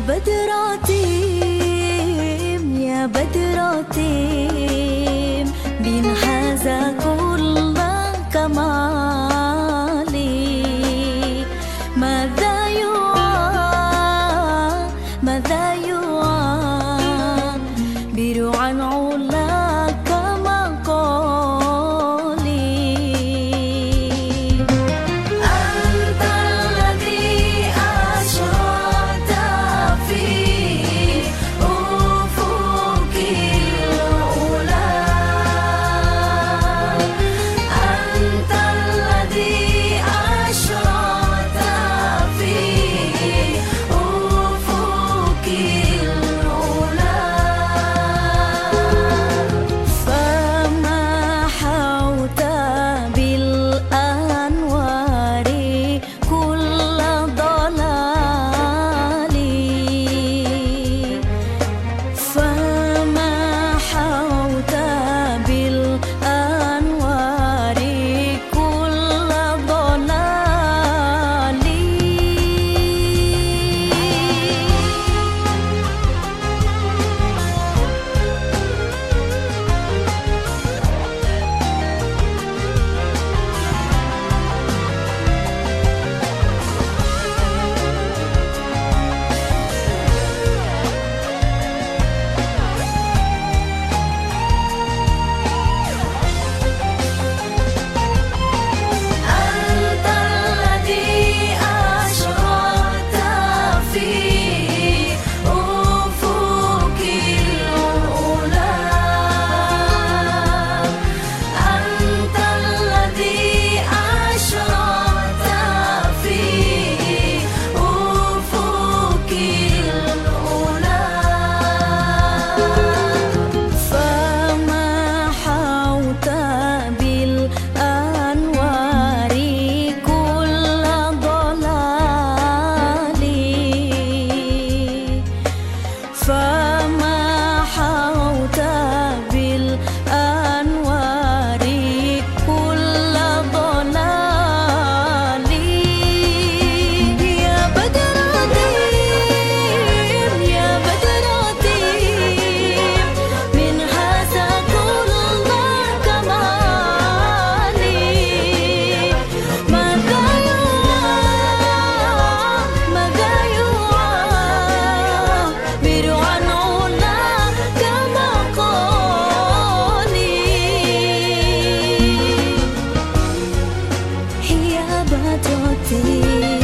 بدراتيم يا بدراتيم بين هذا كل كمالي ماذا يعبر عن علاك مقالي أنت الذي أشرقت في أفق العلا أنت الذي أشرقت في أفق العلا فمحوت بالأنوار كل ضلالي فمحوت بالأنوار كل ضلالي أنت الذي أشرقت في أفق العلا أنت الذي أشرقت في أفق العلا فمحوت بالأنوار كل ضلالي فمحوت بالأنوار كل ضلالي يا بدراتيم يا بدراتيم من هذا كل كمالي ماذا يعبر عن علاك مقالي يا بدراتيم